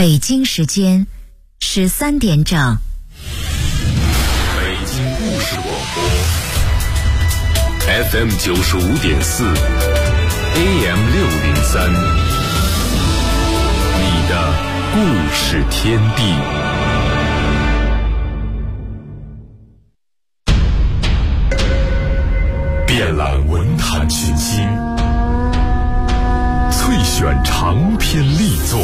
北京时间13点整。 北京故事广播 FM 95.4 AM 603，你的故事天地。遍览文坛群星，萃选长篇力作，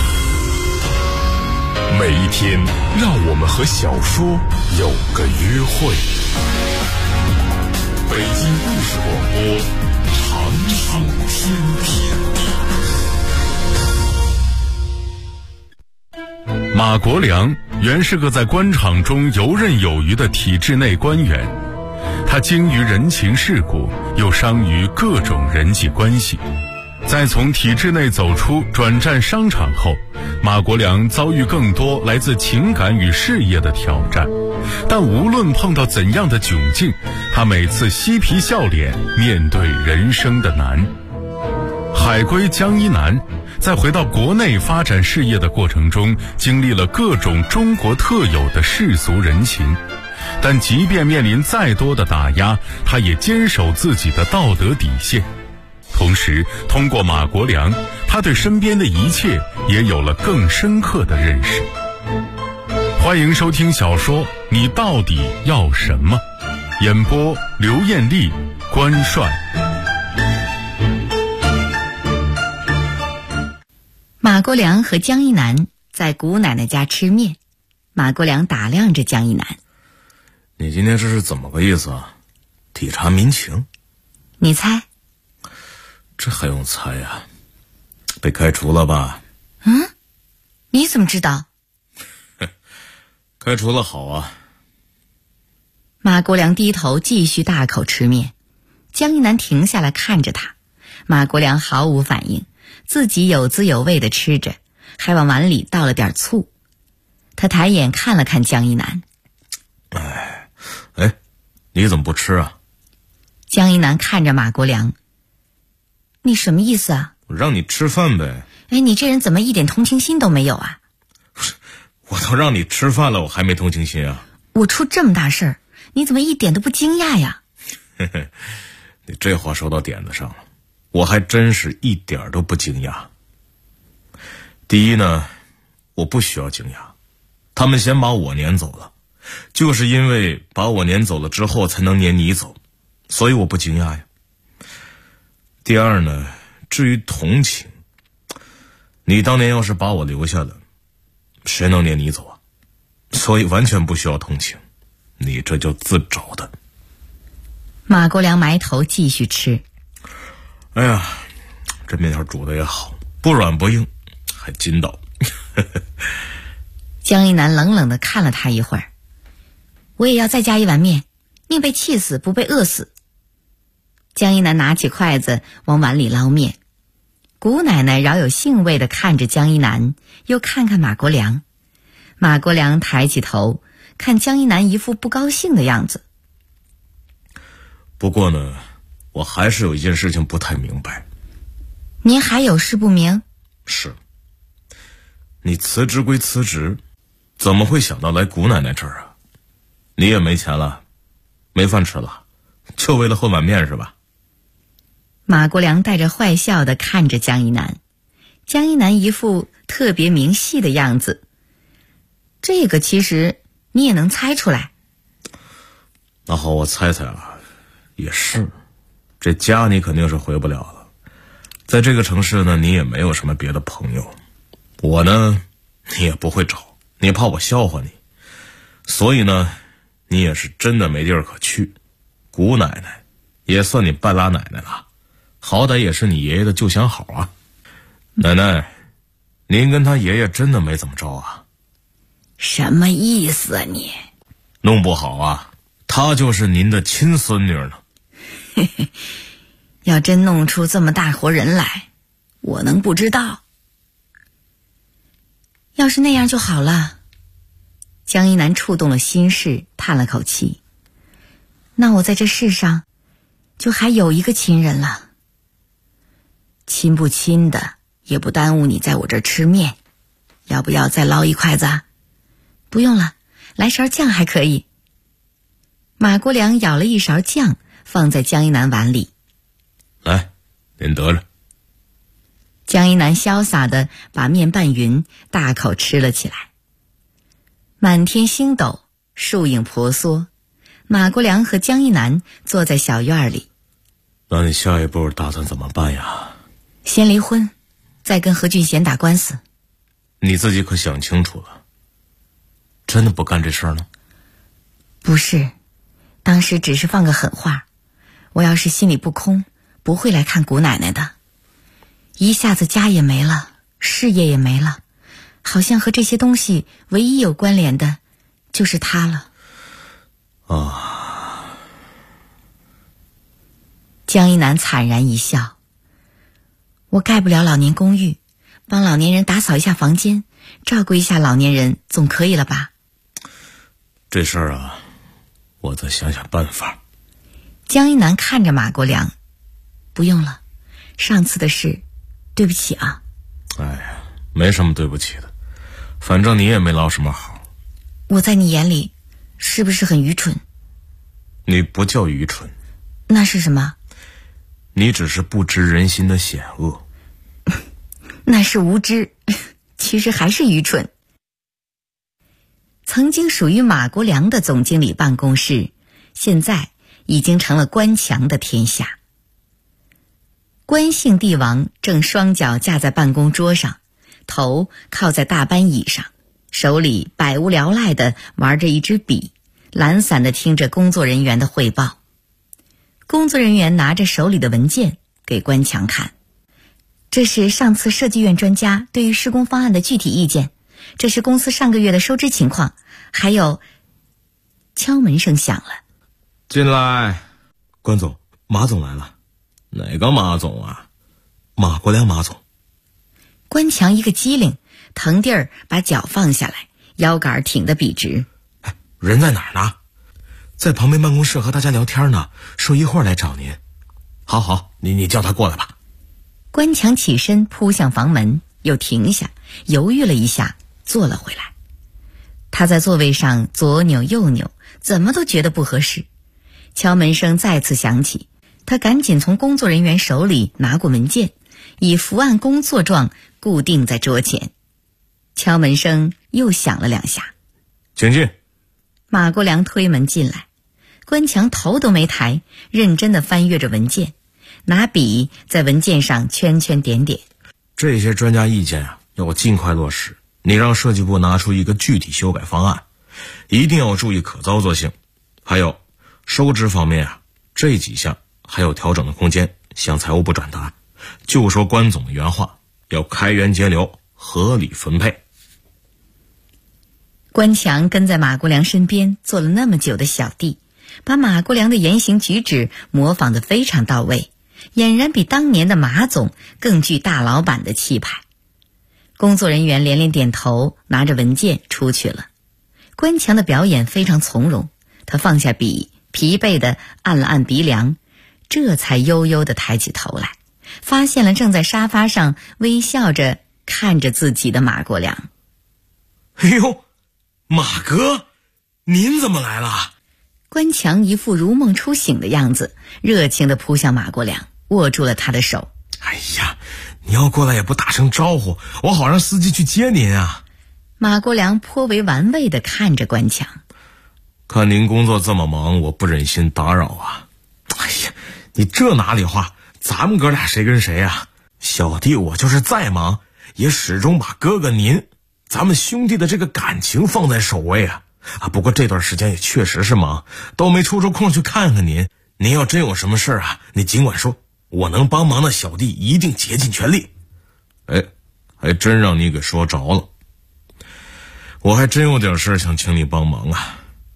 每一天让我们和小说有个约会。北京故事广播，长长天地。马国良原是个在官场中游刃有余的体制内官员，他精于人情世故，又商于各种人际关系。在从体制内走出转战商场后，马国良遭遇更多来自情感与事业的挑战，但无论碰到怎样的窘境，他每次嬉皮笑脸面对人生的难。海归江一南在回到国内发展事业的过程中，经历了各种中国特有的世俗人情，但即便面临再多的打压，他也坚守自己的道德底线。同时通过马国良，他对身边的一切也有了更深刻的认识。欢迎收听小说《你到底要什么》，演播刘艳丽、关帅。 马国良和江一南在姑奶奶家吃面，马国良打量着江一南： 你今天这是怎么个意思啊？体察民情？ 你猜？ 这还用猜呀？被开除了吧？ 你怎么知道？ 开除了好啊。 马国良低头继续大口吃面，江一南停下来看着他，马国良毫无反应，自己有滋有味地吃着，还往碗里倒了点醋。他抬眼看了看江一南： 你怎么不吃啊？ 江一南看着马国良：你什么意思啊？ 我让你吃饭呗。 你这人怎么一点同情心都没有啊？ 我都让你吃饭了，我还没同情心啊？ 我出这么大事儿，你怎么一点都不惊讶呀？ 你这话说到点子上了，我还真是一点都不惊讶。第一呢，我不需要惊讶，他们先把我撵走了，就是因为把我撵走了之后才能撵你走，所以我不惊讶呀。第二呢，至于同情，你当年要是把我留下了，谁能撵你走啊？所以完全不需要同情，你这就自找的。 马国良埋头继续吃。 哎呀，这面条煮的也好，不软不硬，还筋道。 江一南冷冷地看了他一会儿：我也要再加一碗面，宁被气死不被饿死。江一南拿起筷子往碗里捞面，姑奶奶饶有兴味地看着江一南，又看看马国良。马国良抬起头看江一南一副不高兴的样子。 不过呢，我还是有一件事情不太明白。 您还有事不明？ 是，你辞职归辞职，怎么会想到来姑奶奶这儿啊？你也没钱了，没饭吃了，就为了混碗面是吧？ 马国良带着坏笑地看着江一南，江一南一副特别明细的样子。这个其实你也能猜出来。 那好，我猜猜啊，也是，这家你肯定是回不了了，在这个城市呢，你也没有什么别的朋友，我呢，你也不会找，你也怕我笑话你，所以呢，你也是真的没地儿可去。姑奶奶也算你半拉奶奶了，好歹也是你爷爷的旧相好啊。奶奶，您跟他爷爷真的没怎么着啊？ 什么意思啊你？ 弄不好啊，他就是您的亲孙女呢。 要真弄出这么大活人来，我能不知道？要是那样就好了。江一南触动了心事，叹了口气。那我在这世上就还有一个亲人了。亲不亲的也不耽误你在我这儿吃面， 要不要再捞一筷子啊？不用了，来勺酱还可以。马国良舀了一勺酱放在江一南碗里。 来，您得着。 江一南潇洒地把面拌匀，大口吃了起来。满天星斗，树影婆娑，马国良和江一南坐在小院里。 那你下一步打算怎么办呀？ 先离婚，再跟何俊贤打官司。 你自己可想清楚了，真的不干这事儿呢？ 不是，当时只是放个狠话，我要是心里不空，不会来看姑奶奶的。一下子家也没了，事业也没了，好像和这些东西唯一有关联的就是他了。 啊！ 江一南惨然一笑。我盖不了老年公寓，帮老年人打扫一下房间，照顾一下老年人总可以了吧？ 这事儿啊，我再想想办法。 江一南看着马国良，不用了，上次的事对不起啊。 哎呀，没什么对不起的，反正你也没捞什么好。 我在你眼里是不是很愚蠢？ 你不叫愚蠢。 那是什么？ 你只是不知人心的险恶。 那是无知，其实还是愚蠢。曾经属于马国良的总经理办公室，现在已经成了关强的天下。关姓帝王正双脚架在办公桌上，头靠在大班椅上，手里百无聊赖地玩着一支笔，懒散地听着工作人员的汇报。工作人员拿着手里的文件给关强看，这是上次设计院专家对于施工方案的具体意见，这是公司上个月的收支情况，还有……敲门声响了。 进来。关总，马总来了。哪个马总啊？马国良马总。 关强一个机灵，腾地儿把脚放下来，腰杆挺得笔直。 人在哪儿呢？在旁边办公室和大家聊天呢，说一会儿来找您。好，你叫他过来吧。 关强起身扑向房门，又停下，犹豫了一下，坐了回来。他在座位上左扭右扭，怎么都觉得不合适。敲门声再次响起，他赶紧从工作人员手里拿过文件，以伏案工作状固定在桌前。敲门声又响了2下。 请进。 马国良推门进来，关强头都没抬，认真地翻阅着文件，拿笔在文件上圈圈点点。 这些专家意见啊，要尽快落实。你让设计部拿出一个具体修改方案，一定要注意可操作性。还有收支方面啊，这几项还有调整的空间，向财务部转达。就说关总的原话，要开源节流，合理分配。 关强跟在马国良身边做了那么久的小弟，把马国良的言行举止模仿得非常到位，俨然比当年的马总更具大老板的气派。工作人员连连点头，拿着文件出去了。关强的表演非常从容，他放下笔，疲惫地按了按鼻梁，这才悠悠地抬起头来，发现了正在沙发上微笑着看着自己的马国良。 哎呦，马哥，您怎么来了？ 关强一副如梦初醒的样子，热情地扑向马国良，握住了他的手。 哎呀，你要过来也不打声招呼，我好让司机去接您啊。 马国良颇为玩味地看着关强。 看您工作这么忙，我不忍心打扰啊。哎呀，你这哪里话，咱们哥俩谁跟谁啊？小弟我就是再忙，也始终把哥哥您，咱们兄弟的这个感情放在首位啊。不过这段时间也确实是忙，都没抽出空去看看您。您要真有什么事啊，你尽管说，我能帮忙的小弟一定竭尽全力。哎，还真让你给说着了。我还真有点事想请你帮忙啊。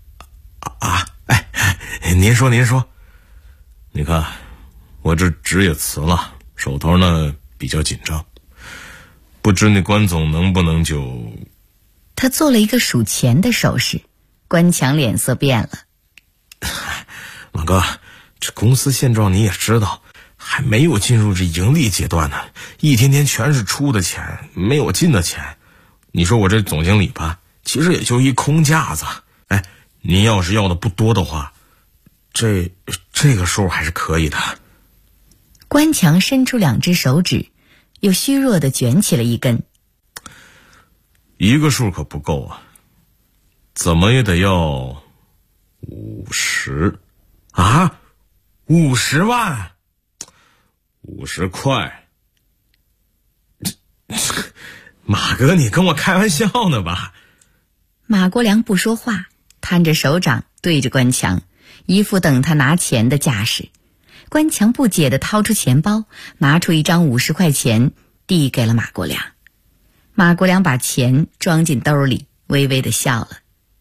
您说。你看，我这职也辞了，手头呢比较紧张，不知那关总能不能就…… 他做了一个数钱的手势，关强脸色变了。 马哥，这公司现状你也知道，还没有进入这盈利阶段呢，一天天全是出的钱，没有进的钱。 你说我这总经理吧，其实也就一空架子。哎，您要是要的不多的话，这个数还是可以的。 关强伸出2只手指，又虚弱地卷起了一根。 一个数可不够啊，怎么也得要50啊，50万，50块。马哥，你跟我开玩笑呢吧？ 马国良不说话，摊着手掌对着关强，一副等他拿钱的架势。关强不解地掏出钱包，拿出一张50块钱递给了马国良。马国良把钱装进兜里，微微地笑了。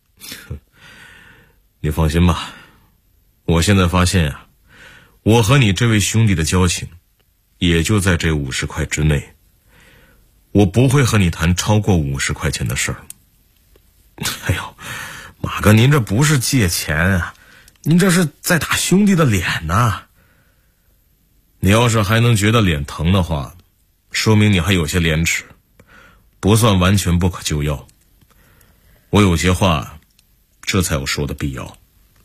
你放心吧，我现在发现啊，我和你这位兄弟的交情也就在这50块之内。我不会和你谈超过50块钱的事儿。哎呦，马哥，您这不是借钱啊，您这是在打兄弟的脸呐。你要是还能觉得脸疼的话，说明你还有些廉耻，不算完全不可救药。我有些话，这才有说的必要。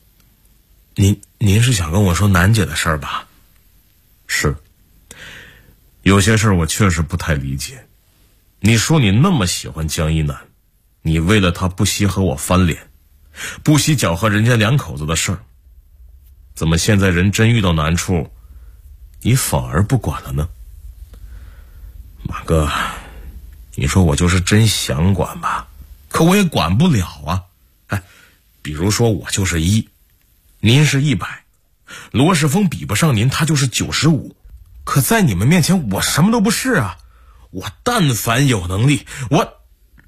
您是想跟我说楠姐的事儿吧？是，有些事儿我确实不太理解。你说你那么喜欢江一楠，你为了他不惜和我翻脸，不惜搅和人家2口子的事儿，怎么现在人真遇到难处，你反而不管了呢？马哥，你说我就是真想管吧，可我也管不了啊。哎，比如说我就是1，您是100，罗世峰比不上您，他就是95，可在你们面前我什么都不是啊。我但凡有能力，我……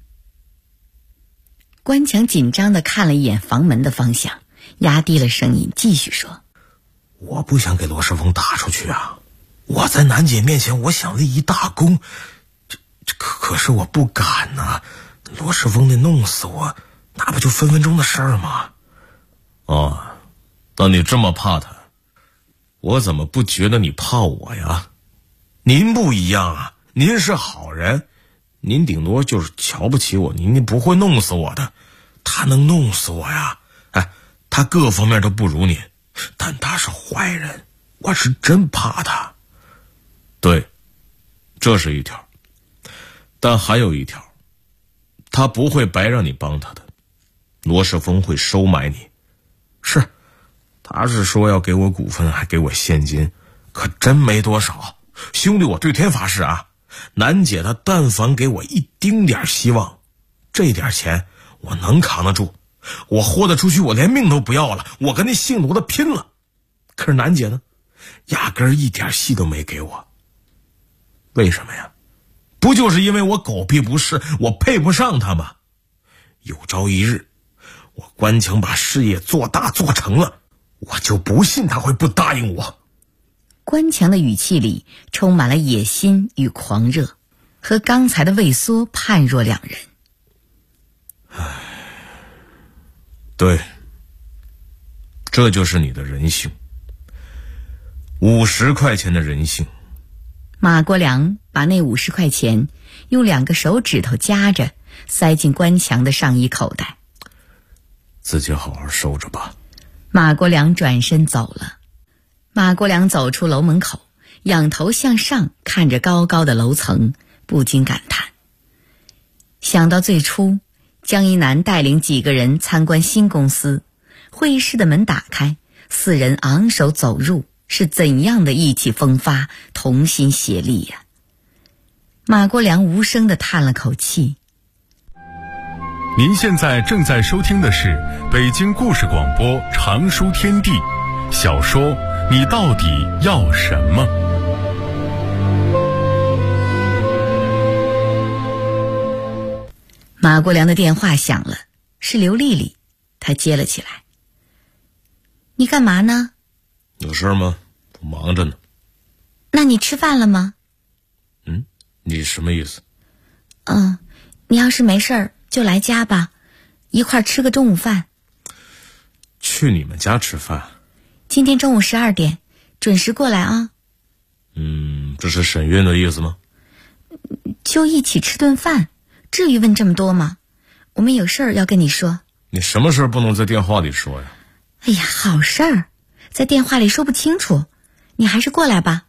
关强紧张地看了一眼房门的方向，压低了声音继续说： 我不想给罗世峰打出去啊，我在楠姐面前我想立一大功，可是我不敢啊，罗世峰得弄死我，那不就分分钟的事儿吗？哦，那你这么怕他，我怎么不觉得你怕我呀？您不一样啊，您是好人，您顶多就是瞧不起我，您不会弄死我的。他能弄死我呀？哎，他各方面都不如您，但他是坏人，我是真怕他。对，这是一条，但还有一条，他不会白让你帮他的，罗世峰会收买你。是，他是说要给我股份，还给我现金，可真没多少。兄弟，我对天发誓啊，楠姐她但凡给我一丁点希望，这点钱我能扛得住，我豁得出去，我连命都不要了，我跟那姓罗的拼了。可是楠姐呢，压根儿一点戏都没给我。为什么呀？不就是因为我狗屁不是，我配不上他吗？有朝一日我关强把事业做大做成了，我就不信他会不答应我。 关强的语气里充满了野心与狂热，和刚才的畏缩判若两人。 对，这就是你的人性，50块钱的人性。 马国良把那50块钱用2个手指头夹着，塞进关强的上衣口袋。 自己好好收着吧。 马国良转身走了。马国良走出楼门口，仰头向上看着高高的楼层，不禁感叹。想到最初江一楠带领几个人参观新公司，会议室的门打开，4人昂首走入，是怎样的意气风发，同心协力呀！马国良无声地叹了口气。 您现在正在收听的是北京故事广播长书天地小说你到底要什么？ 马国良的电话响了，是刘丽丽，她接了起来。你干嘛呢？ 有事吗？我忙着呢。 那你吃饭了吗？ 你什么意思？ 你要是没事儿就来家吧，一块儿吃个中午饭。 去你们家吃饭？ 今天中午12点准时过来啊。 这是沈运的意思吗？ 就一起吃顿饭， 至于问这么多吗？我们有事儿要跟你说。 你什么事儿不能在电话里说呀？ 哎呀，好事儿，在电话里说不清楚，你还是过来吧。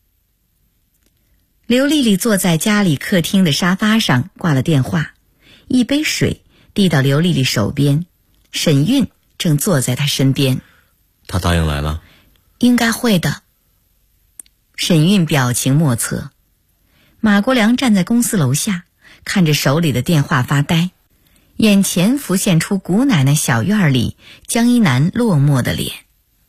刘丽丽坐在家里客厅的沙发上，挂了电话，一杯水递到刘丽丽手边，沈韵正坐在她身边。 他答应来了？ 应该会的。沈韵表情莫测。马国良站在公司楼下，看着手里的电话发呆，眼前浮现出谷奶奶小院里江一南落寞的脸。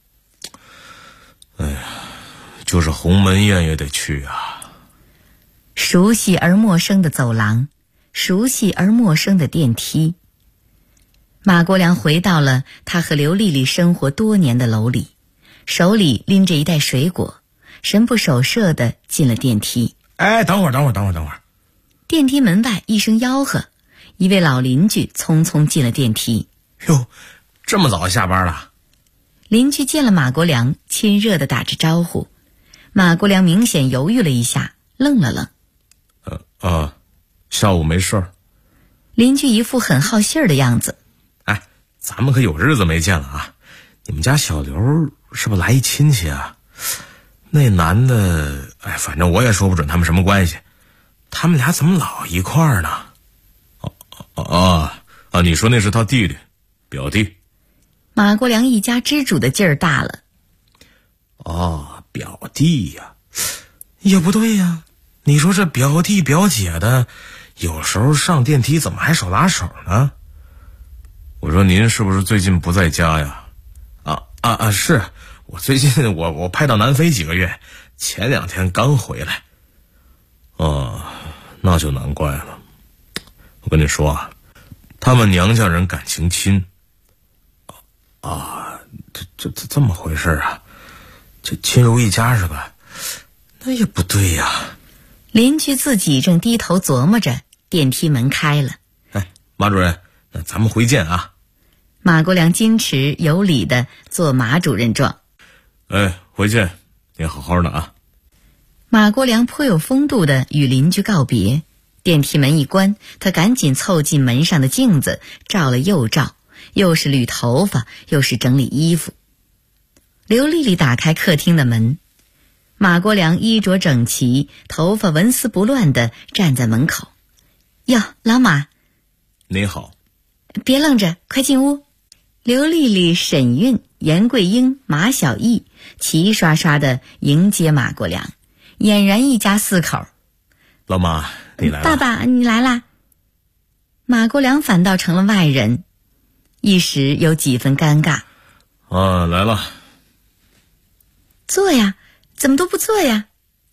哎呀，就是鸿门宴也得去啊。 熟悉而陌生的走廊，熟悉而陌生的电梯。马国良回到了他和刘丽丽生活多年的楼里，手里拎着一袋水果，神不守舍地进了电梯。 哎，等会儿。 电梯门外一声吆喝，一位老邻居匆匆进了电梯。 哟，这么早下班了？ 邻居见了马国良，亲热地打着招呼。马国良明显犹豫了一下，愣了愣。 下午没事儿。 邻居一副很好信儿的样子。 哎，咱们可有日子没见了啊！你们家小刘是不是来一亲戚啊？那男的，哎，反正我也说不准他们什么关系。他们俩怎么老一块儿呢？你说那是他弟弟，表弟。 马国良一家之主的劲儿大了。 表弟呀，也不对呀。你说这表弟表姐的，有时候上电梯怎么还手拉手呢？我说您是不是最近不在家呀？是我最近我派到南非几个月，前2天刚回来。那就难怪了。我跟你说啊，他们娘家人感情亲。这么回事啊？这亲如一家是吧？那也不对呀。 邻居自己正低头琢磨着，电梯门开了。 哎，马主任，那咱们回见啊。 马国良矜持有礼地做马主任状。 哎，回见，您好好的啊。 马国良颇有风度地与邻居告别，电梯门一关，他赶紧凑近门上的镜子，照了又照，又是捋头发，又是整理衣服。刘丽丽打开客厅的门，马国良衣着整齐，头发纹丝不乱地站在门口。哟，老马。 您好。 别愣着，快进屋。刘丽丽、沈韵、严桂英、马小艺齐刷刷地迎接马国良，俨然一家4口。 老马，你来了。 爸爸，你来啦。马国良反倒成了外人，一时有几分尴尬。 来了。 坐呀，怎么都不坐呀？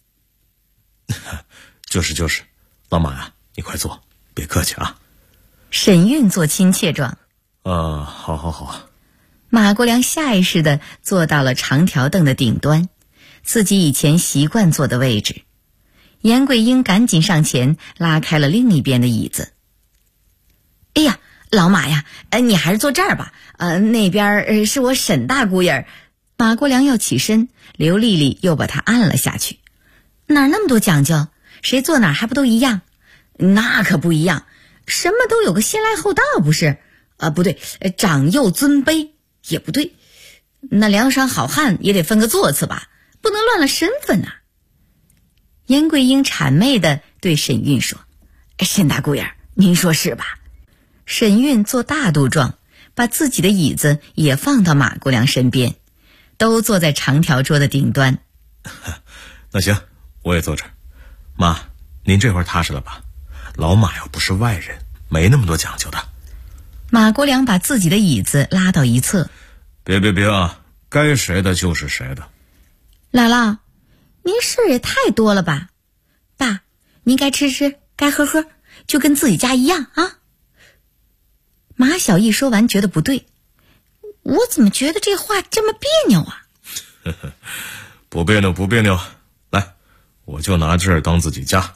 就是，老马呀，你快坐，别客气啊。 沈韵做亲切状。 好。 马国良下意识地坐到了长条凳的顶端，自己以前习惯坐的位置。严桂英赶紧上前拉开了另一边的椅子。哎呀，老马呀，你还是坐这儿吧。那边是我沈大姑爷。马国良要起身，刘丽丽又把他按了下去。哪那么多讲究？谁坐哪还不都一样？那可不一样，什么都有个先来后到，不是？不对，长幼尊卑也不对。那梁山好汉也得分个座次吧，不能乱了身份啊。严桂英谄媚地对沈韵说：沈大姑爷，您说是吧？沈韵做大度状，把自己的椅子也放到马国良身边，都坐在长条桌的顶端。 那行，我也坐这儿。妈，您这会儿踏实了吧？老马又不是外人，没那么多讲究的。 马国良把自己的椅子拉到一侧。 别啊，该谁的就是谁的。 姥姥，您事儿也太多了吧？爸，您该吃吃，该喝喝，就跟自己家一样啊。马小艺说完觉得不对，我怎么觉得这话这么别扭啊？ 不别扭，来，我就拿这儿当自己家。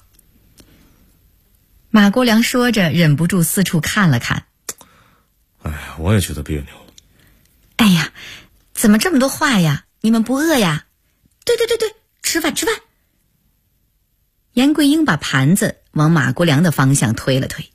马国良说着，忍不住四处看了看。 哎，我也觉得别扭。 哎呀，怎么这么多话呀？你们不饿呀？对，吃饭。严桂英把盘子往马国良的方向推了推。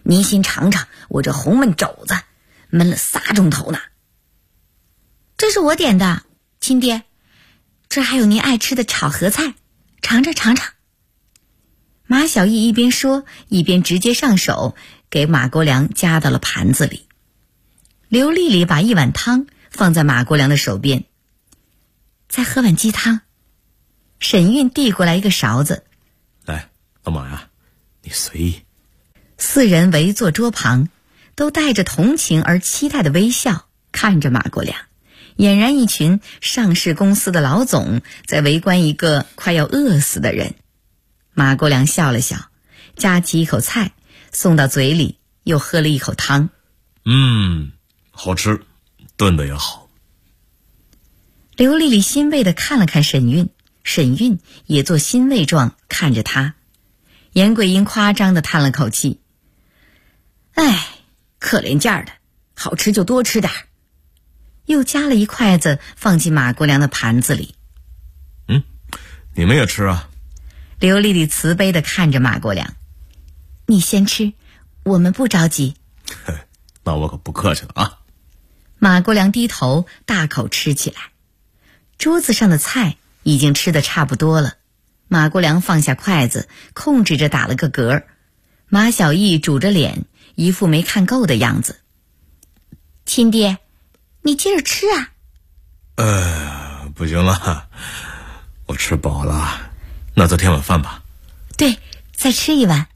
您先尝尝我这红焖肘子，焖了3钟头呢。这是我点的，亲爹，这还有您爱吃的炒合菜，尝尝尝尝。马小艺一边说，一边直接上手给马国良夹到了盘子里。刘丽丽把一碗汤放在马国良的手边，再喝碗鸡汤。沈韵递过来一个勺子， 来，老马呀，你随意。 4人围坐桌旁，都带着同情而期待的微笑看着马国良，俨然一群上市公司的老总在围观一个快要饿死的人。马国良笑了笑，夹起一口菜送到嘴里，又喝了一口汤。 好吃，炖的也好。 刘丽丽欣慰地看了看沈韵，沈韵也做欣慰状看着她。严桂英夸张地叹了口气，哎，可怜劲儿的，好吃就多吃点儿。又夹了一筷子放进马国良的盘子里。 你们也吃啊。 刘丽丽慈悲地看着马国良，你先吃，我们不着急。 那我可不客气了啊。 马国良低头大口吃起来，桌子上的菜已经吃得差不多了。马国良放下筷子，控制着打了个嗝。马小艺拄着脸，一副没看够的样子。亲爹，你接着吃啊。 不行了，我吃饱了，那再添碗饭吧。 对，再吃一碗。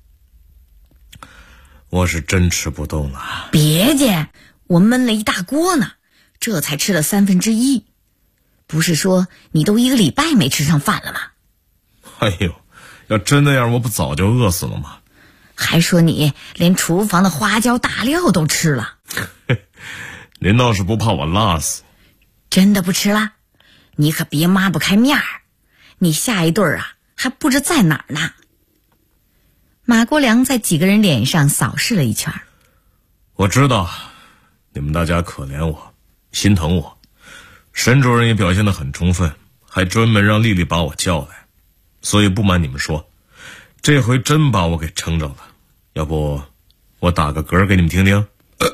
我是真吃不动了。 别介，我焖了一大锅呢，这才吃了1/3。不是说你都1个礼拜没吃上饭了吗？ 哎呦，要真那样，我不早就饿死了吗？ 还说你连厨房的花椒大料都吃了。 您倒是不怕我辣死。 真的不吃了？你可别抹不开面儿，你下一顿啊还不知在哪儿呢。马国良在几个人脸上扫视了一圈。 我知道你们大家可怜我，心疼我，沈主任也表现得很充分，还专门让丽丽把我叫来，所以不瞒你们说，这回真把我给撑着了。要不我打个嗝给你们听听。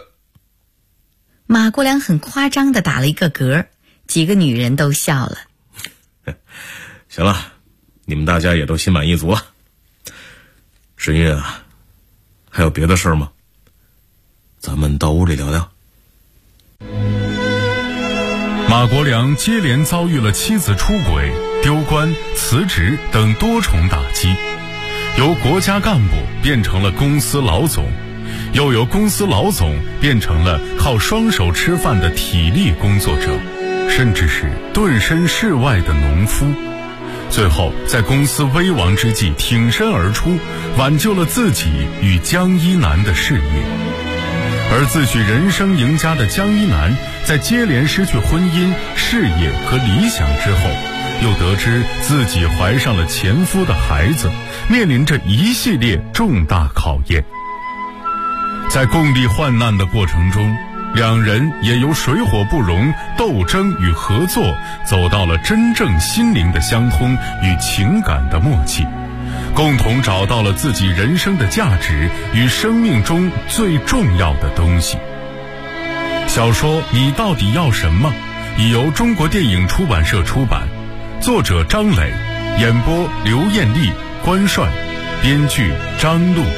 马国良很夸张地打了一个嗝，几个女人都笑了。 行了，你们大家也都心满意足了。沈韵啊，还有别的事儿吗？咱们到屋里聊聊。 马国良接连遭遇了妻子出轨、丢官、辞职等多重打击，由国家干部变成了公司老总，又由公司老总变成了靠双手吃饭的体力工作者，甚至是顿身事外的农夫。最后在公司危亡之际挺身而出，挽救了自己与江一南的事业。而自诩人生赢家的江一南，在接连失去婚姻、事业和理想之后，又得知自己怀上了前夫的孩子，面临着一系列重大考验。在共历患难的过程中，两人也由水火不容、斗争与合作，走到了真正心灵的相通与情感的默契，共同找到了自己人生的价值与生命中最重要的东西。小说《你到底要什么》已由中国电影出版社出版，作者张磊，演播刘艳丽、关帅，编剧张璐。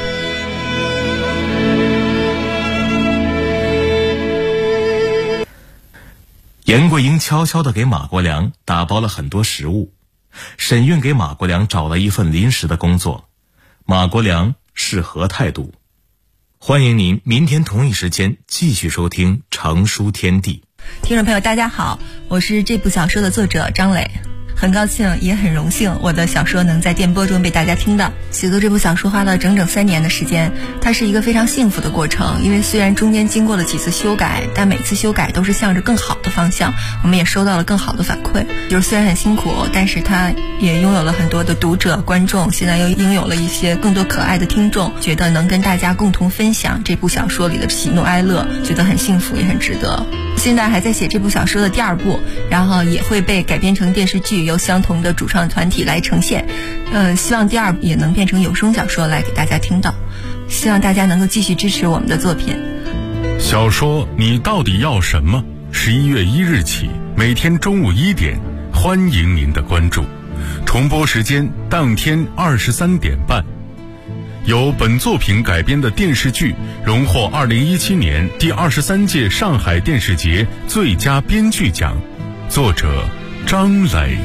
严桂英悄悄地给马国良打包了很多食物，沈韵给马国良找了一份临时的工作，马国良适合态度。欢迎您明天同一时间继续收听《成书天地》。 听众朋友大家好，我是这部小说的作者张磊，很高兴也很荣幸我的小说能在电波中被大家听到。写作这部小说花了整整3年的时间，它是一个非常幸福的过程，因为虽然中间经过了几次修改，但每次修改都是向着更好的方向，我们也收到了更好的反馈。就是虽然很辛苦，但是它也拥有了很多的读者观众，现在又拥有了一些更多可爱的听众，觉得能跟大家共同分享这部小说里的喜怒哀乐，觉得很幸福也很值得。 现在还在写这部小说的第2部，然后也会被改编成电视剧，由相同的主创团体来呈现。希望第2部也能变成有声小说来给大家听到。希望大家能够继续支持我们的作品。 小说你到底要什么？11月1日起，每天中午1点，欢迎您的关注。重播时间当天23点半。由本作品改编的电视剧荣获2017年第23届上海电视节最佳编剧奖，作者张磊。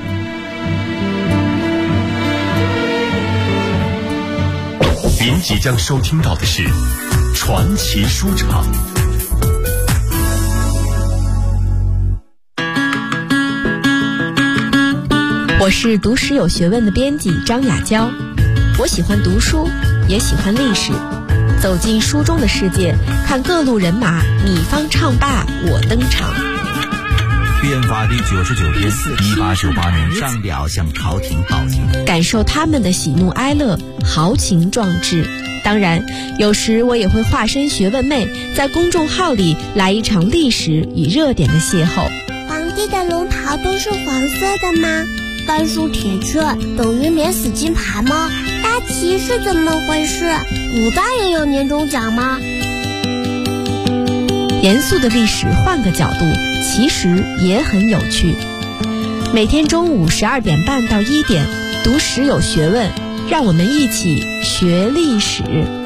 您即将收听到的是传奇书场。 我是读史有学问的编辑张雅娇，我喜欢读书，也喜欢历史，走进书中的世界，看各路人马，你方唱罢我登场。 变法第99天，1898年上表向朝廷报警， 感受他们的喜怒哀乐，豪情壮志。当然，有时我也会化身学问妹，在公众号里来一场历史与热点的邂逅。 皇帝的龙袍都是黄色的吗？甘肃铁券等于免死金牌吗？大旗是怎么回事？古代也有年终奖吗？ 严肃的历史换个角度，其实也很有趣。每天中午12点半到1点，读史有学问，让我们一起学历史。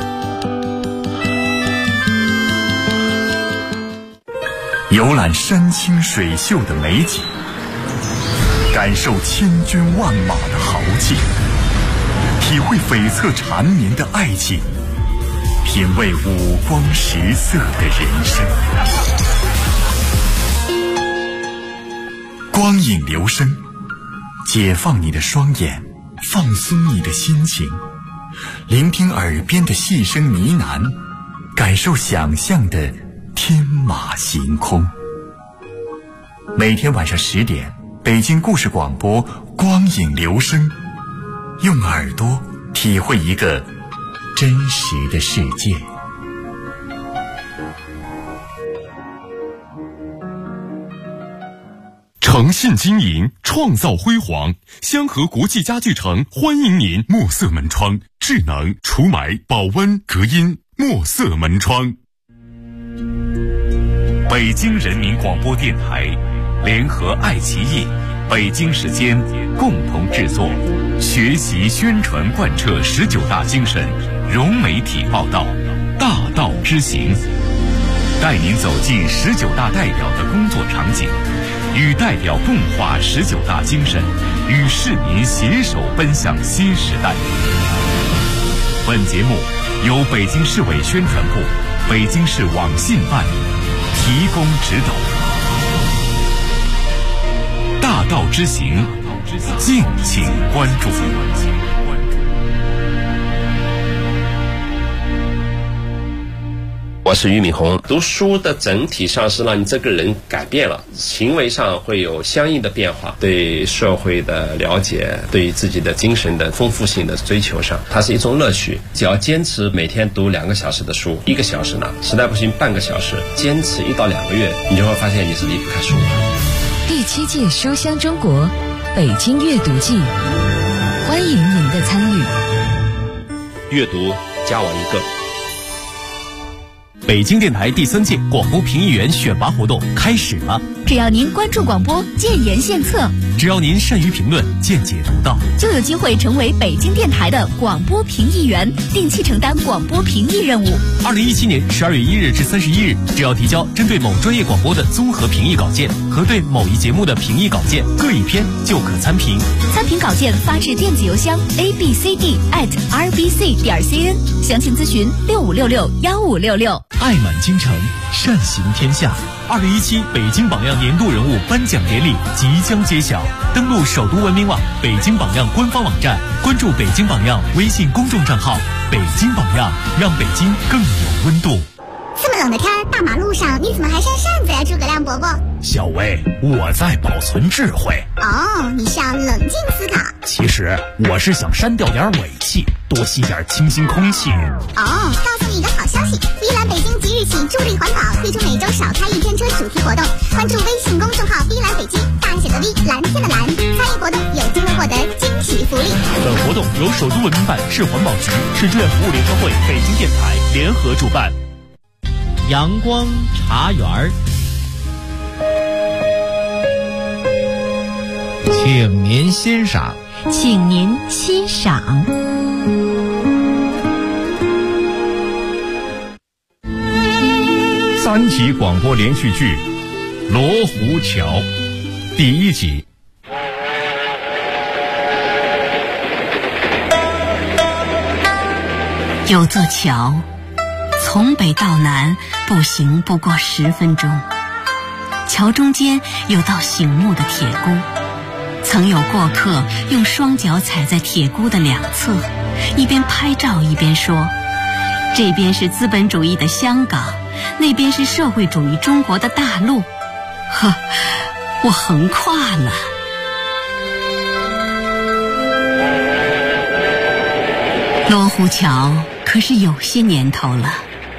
游览山清水秀的美景，感受千军万马的豪气，体会悱恻缠绵的爱情，品味五光十色的人生。光影留声，解放你的双眼，放松你的心情，聆听耳边的细声呢喃，感受想象的天马行空。每天晚上10点，北京故事广播光影留声，用耳朵体会一个真实的世界。 诚信经营，创造辉煌。香河国际家具城欢迎您。墨色门窗，智能除霾、保温、隔音。墨色门窗。 北京人民广播电台联合爱奇艺、北京时间共同制作，学习宣传贯彻19大精神，融媒体报道，大道之行，带您走进19大代表的工作场景，与代表共话19大精神，与市民携手奔向新时代。本节目由北京市委宣传部、北京市网信办提供指导。大道之行，敬请关注。 我是俞敏洪。读书的整体上是让你这个人改变了，行为上会有相应的变化，对社会的了解，对自己的精神的丰富性的追求上，它是一种乐趣。只要坚持每天读2个小时的书，1个小时呢，实在不行半个小时，坚持1到2个月，你就会发现你是离不开书的。 第7届书香中国北京阅读季，欢迎您的参与。 阅读加我1个。 北京电台第3届广播评议员选拔活动开始了。 只要您关注广播，建言献策； 只要您善于评论，见解独到， 就有机会成为北京电台的广播评议员，定期承担广播评议任务。 2017年12月1日至31日，只要提交针对某专业广播的综合评议稿件和对某一节目的评议稿件各一篇，就可参评。 参评稿件发至电子邮箱 abcd@rbc.cn， 详情咨询65661566。 爱满京城，善行天下。2017北京榜样年度人物颁奖典礼即将揭晓，登录首都文明网、北京榜样官方网站，关注北京榜样微信公众账号，北京榜样，让北京更有温度。 这么冷的天，大马路上你怎么还扇扇子呀，诸葛亮伯伯？ 小薇，我在保存智慧。 哦，你是要冷静思考。 其实我是想删掉点尾气，多吸点清新空气。 哦，告诉你的好消息，碧蓝北京即日起助力环保，推出每周少开1天车主题活动。关注微信公众号碧蓝北京，大写的 V， 蓝天的蓝，参与活动有机会获得惊喜福利。 本活动由首都文明办、市环保局、市志愿服务联合会、北京电台联合主办。 阳光茶园儿，请您欣赏。 请您欣赏。 3集广播连续剧《罗湖桥》第1集。 有座桥，从北到南步行不过10分钟。桥中间有道醒目的铁箍，曾有过客用双脚踩在铁箍的2侧，一边拍照一边说：“这边是资本主义的香港，那边是社会主义中国的大陆。”呵，我横跨了。罗湖桥可是有些年头了。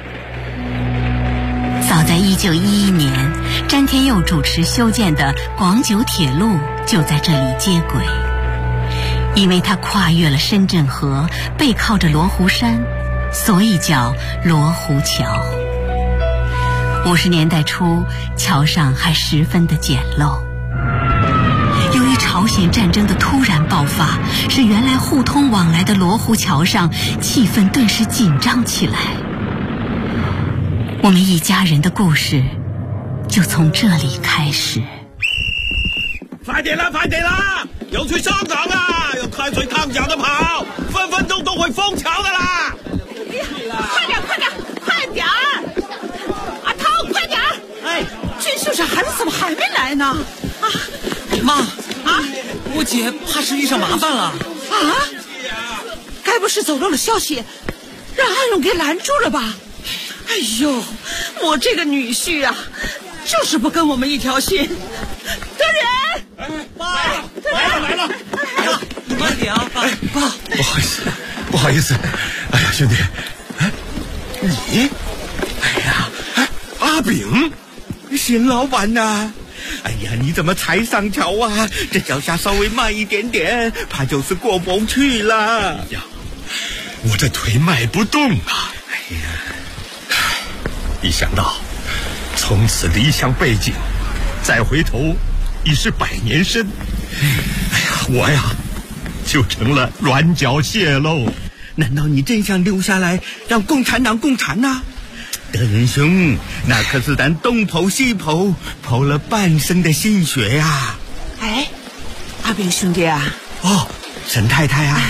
早在1911年，詹天佑主持修建的广九铁路就在这里接轨。因为它跨越了深圳河，背靠着罗湖山，所以叫罗湖桥。50年代初，桥上还十分的简陋。由于朝鲜战争的突然爆发，使原来互通往来的罗湖桥上气氛顿时紧张起来。我们一家人的故事就从这里开始。 快点啦，快点啦！要去香港啊，要开水烫脚的跑，分分钟都会封桥的啦！ 快点，快点，快点！阿涛，快点！哎，军秀生孩子怎么还没来呢？啊， 妈啊，我姐怕是遇上麻烦了。 啊？该不是走漏了消息，让阿勇给拦住了吧？哎呦，我这个女婿啊，就是不跟我们一条心。德仁， 哎，妈，来了， 慢点啊，爸， 不好意思，不好意思，哎呀，兄弟，哎，你， 哎呀，阿炳，新老板呐。哎呀，你怎么才上桥啊？这脚下稍微慢一点点，怕就是过不去了。哎呀，我这腿迈不动啊！哎呀，一想到从此离乡背井，再回头已是100年身，哎呀，我呀就成了软脚蟹喽。难道你真想留下来让共产党共产呐？德仁兄，那可是咱东跑西跑，跑了半生的心血呀！ 哎，阿炳兄弟啊！ 哦，沈太太啊！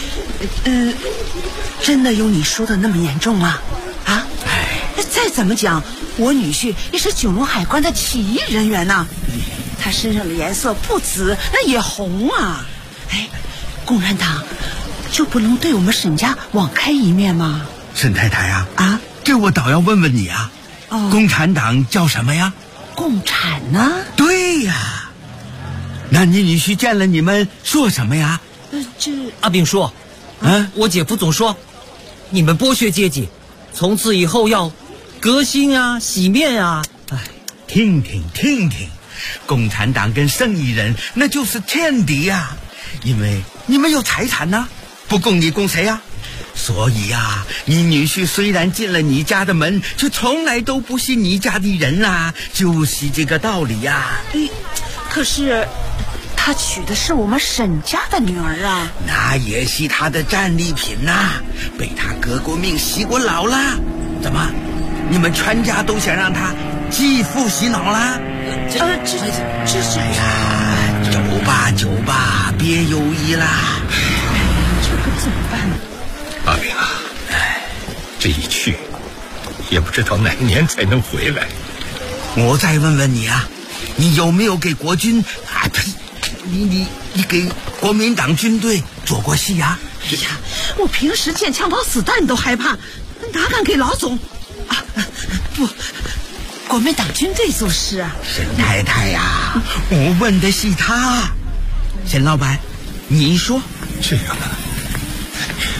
真的有你说的那么严重吗？啊？再怎么讲，我女婿也是九龙海关的起义人员呐，他身上的颜色不紫那也红啊！哎，共产党就不能对我们沈家网开一面吗？ 沈太太啊！啊？这我倒要问问你啊，共产党叫什么呀？ 共产呢？ 对呀，那你女婿见了你们说什么呀？ 阿炳叔，我姐夫总说，你们剥削阶级，从此以后要革新啊，洗面啊。 哎，听听，共产党跟生意人那就是天敌呀，因为你们有财产呐，不供你供谁呀？所以呀，你女婿虽然进了你家的门，却从来都不信你家的人啦，就是这个道理呀。 可是他娶的是我们沈家的女儿啊， 那也是他的战利品呐，被他革过命洗过脑啦。怎么，你们全家都想让他继父洗脑啦？ 这是哎呀，酒吧，别犹豫啦。 这可怎么办呢？ 阿炳啊，这一去也不知道哪年才能回来。我再问问你啊，你有没有给国军啊？呸！你给国民党军队做过戏啊？ 哎呀，我平时见枪炮子弹都害怕，哪敢给老总啊？不，国民党军队做事啊。 沈太太呀，我问的是他。沈老板，你说这样的。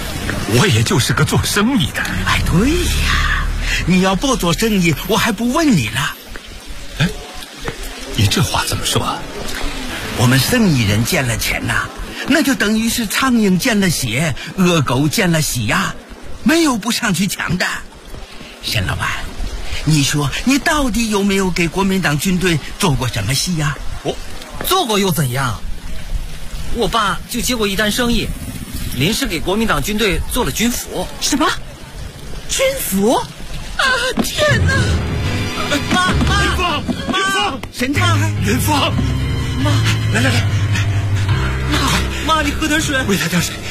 我也就是个做生意的。哎，对呀，你要不做生意，我还不问你呢。哎，你这话怎么说？我们生意人见了钱呐，那就等于是苍蝇见了血，恶狗见了喜呀，没有不上去抢的。沈老板，你说你到底有没有给国民党军队做过什么戏呀？ 我做过又怎样？我爸就接过一单生意，临时给国民党军队做了军服。 什么？军服？啊！天哪！ 妈！ 元芳，元芳， 沈太太， 元芳， 妈， 来， 妈，你喝点水， 喂他点水。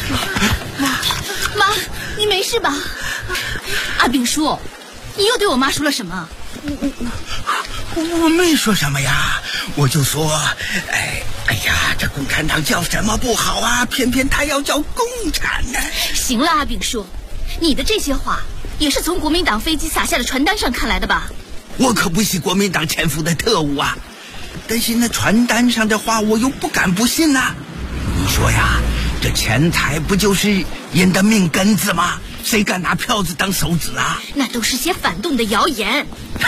妈，你没事吧？阿炳叔，你又对我妈说了什么？ 我没说什么呀，我就说，哎呀，这共产党叫什么不好啊，偏偏他要叫共产呢。 行了，阿炳叔，你的这些话也是从国民党飞机撒下的传单上看来的吧？ 我可不是国民党潜伏的特务啊，但是那传单上的话我又不敢不信啊。你说呀，这钱财不就是人的命根子吗？谁敢拿票子当手指啊？ 那都是些反动的谣言。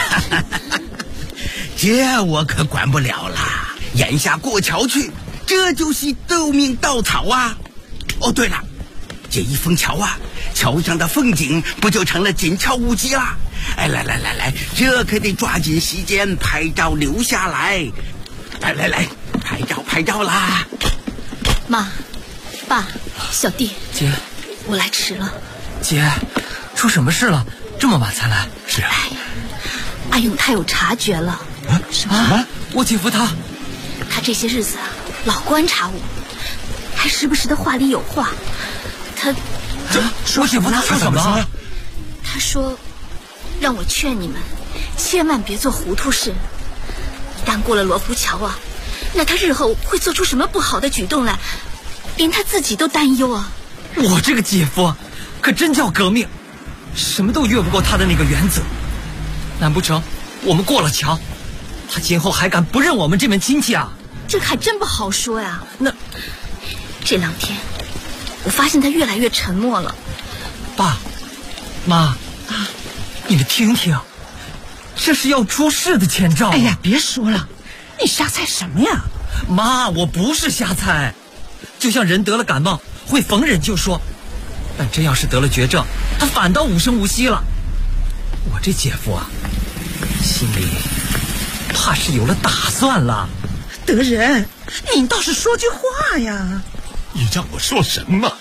这我可管不了了，眼下过桥去，这就是救命稻草啊。哦，对了，这一封桥啊，桥上的风景不就成了紧俏物迹啦？哎，来，这可得抓紧时间拍照留下来。来，拍照啦！ 妈，爸，小弟， 姐， 我来迟了。 姐，出什么事了？这么晚才来？ 是啊。 阿勇他有察觉了。 什么？我姐夫他这些日子啊，老观察我，还时不时的话里有话。 我姐夫他说什么？ 他说让我劝你们千万别做糊涂事，一旦过了罗湖桥啊，那他日后会做出什么不好的举动来，连他自己都担忧啊。 我这个姐夫可真叫革命，什么都越不过他的那个原则。难不成我们过了桥，他今后还敢不认我们这门亲戚啊？ 这还真不好说呀。那这2天我发现他越来越沉默了。 爸妈啊，你们听听，这是要出事的前兆。 哎呀，别说了，你瞎猜什么呀？ 妈，我不是瞎猜，就像人得了感冒会逢人就说，但真要是得了绝症，他反倒无声无息了。我这姐夫啊，心里怕是有了打算了。 德仁，你倒是说句话呀！ 你让我说什么？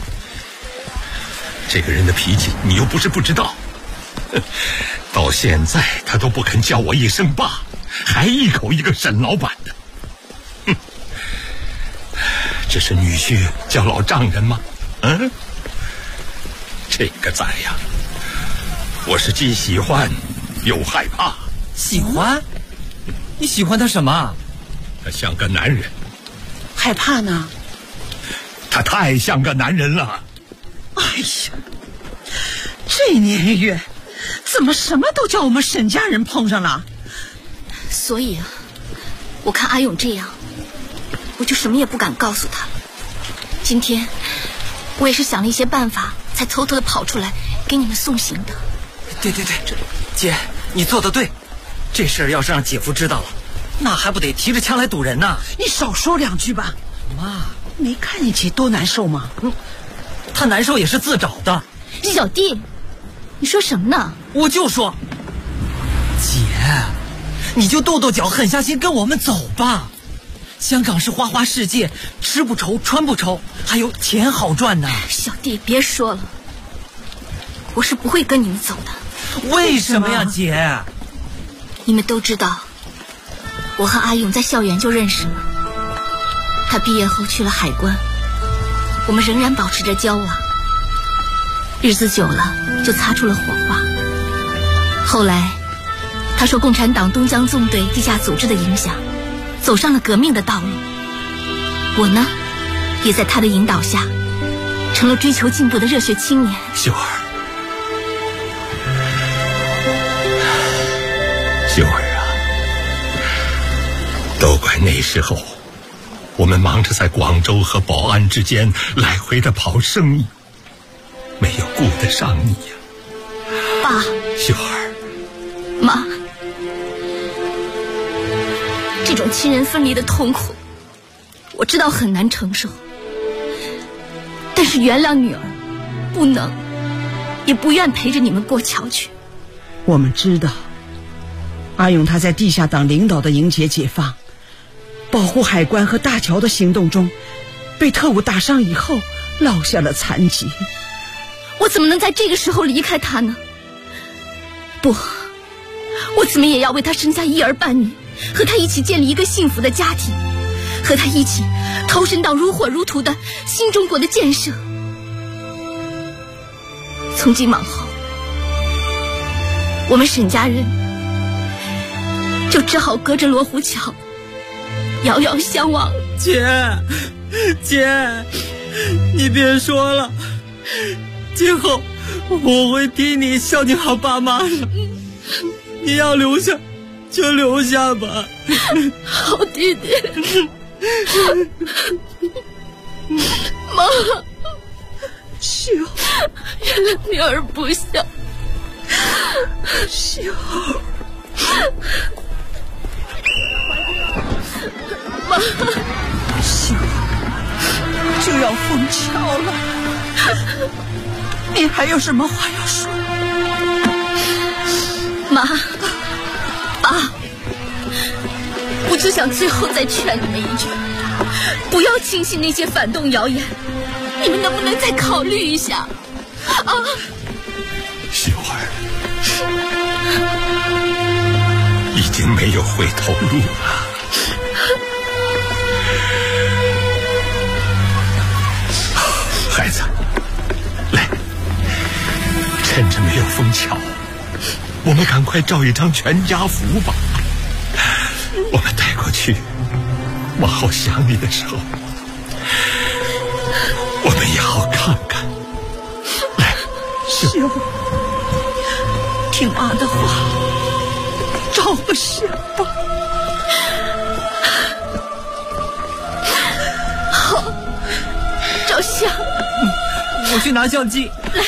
这个人的脾气你又不是不知道，到现在他都不肯叫我一声爸，还一口一个沈老板的。哼，这是女婿叫老丈人吗？这个崽呀，我是既喜欢又害怕。 喜欢？你喜欢他什么？ 他像个男人。 害怕呢？ 他太像个男人了。 哎呀，这年月怎么什么都叫我们沈家人碰上了？ 所以啊，我看阿勇这样，我就什么也不敢告诉他。今天我也是想了一些办法，才偷偷的跑出来给你们送行的。 对，姐，你做得对。这事儿要是让姐夫知道了，那还不得提着枪来堵人呢？ 你少说2句吧。 妈， 没看你姐多难受吗？ 他难受也是自找的。 小弟，你说什么呢？ 我就说，姐，你就跺跺脚，狠下心跟我们走吧。香港是花花世界，吃不愁穿不愁，还有钱好赚呢。 小弟别说了，我是不会跟你们走的。 为什么呀，姐？ 你们都知道，我和阿勇在校园就认识了。他毕业后去了海关，我们仍然保持着交往。日子久了，就擦出了火花。后来，他受共产党东江纵队地下组织的影响，走上了革命的道路。我呢，也在他的引导下，成了追求进步的热血青年。 秀儿啊，都怪那时候我们忙着在广州和宝安之间来回的跑生意， 顾得上你呀。 爸， 秀儿， 妈，这种亲人分离的痛苦，我知道很难承受，但是原谅女儿，不能，也不愿陪着你们过桥去。 我们知道，阿勇他在地下党领导的迎接解放、保护海关和大桥的行动中，被特务打伤以后落下了残疾。 我怎么能在这个时候离开他呢？不，我怎么也要为他生下一儿半女，和他一起建立一个幸福的家庭，和他一起投身到如火如荼的新中国的建设。从今往后，我们沈家人就只好隔着罗湖桥遥遥相望。 姐，你别说了，今后我会替你孝敬好爸妈的。你要留下就留下吧。 好弟弟。妈， 秀， 原谅女儿不孝。 秀， 妈， 秀，就要封桥了，你还有什么话要说？ 妈，爸，我就想最后再劝你们一句，不要轻信那些反动谣言，你们能不能再考虑一下啊？ 秀儿，已经没有回头路了。孩子，来，趁着没有封桥，我们赶快照一张全家福吧。我们带过去，往后想你的时候，我们也好看看。来， 秀，听妈的话，照个相吧。 好，照相。 我去拿相机。 来，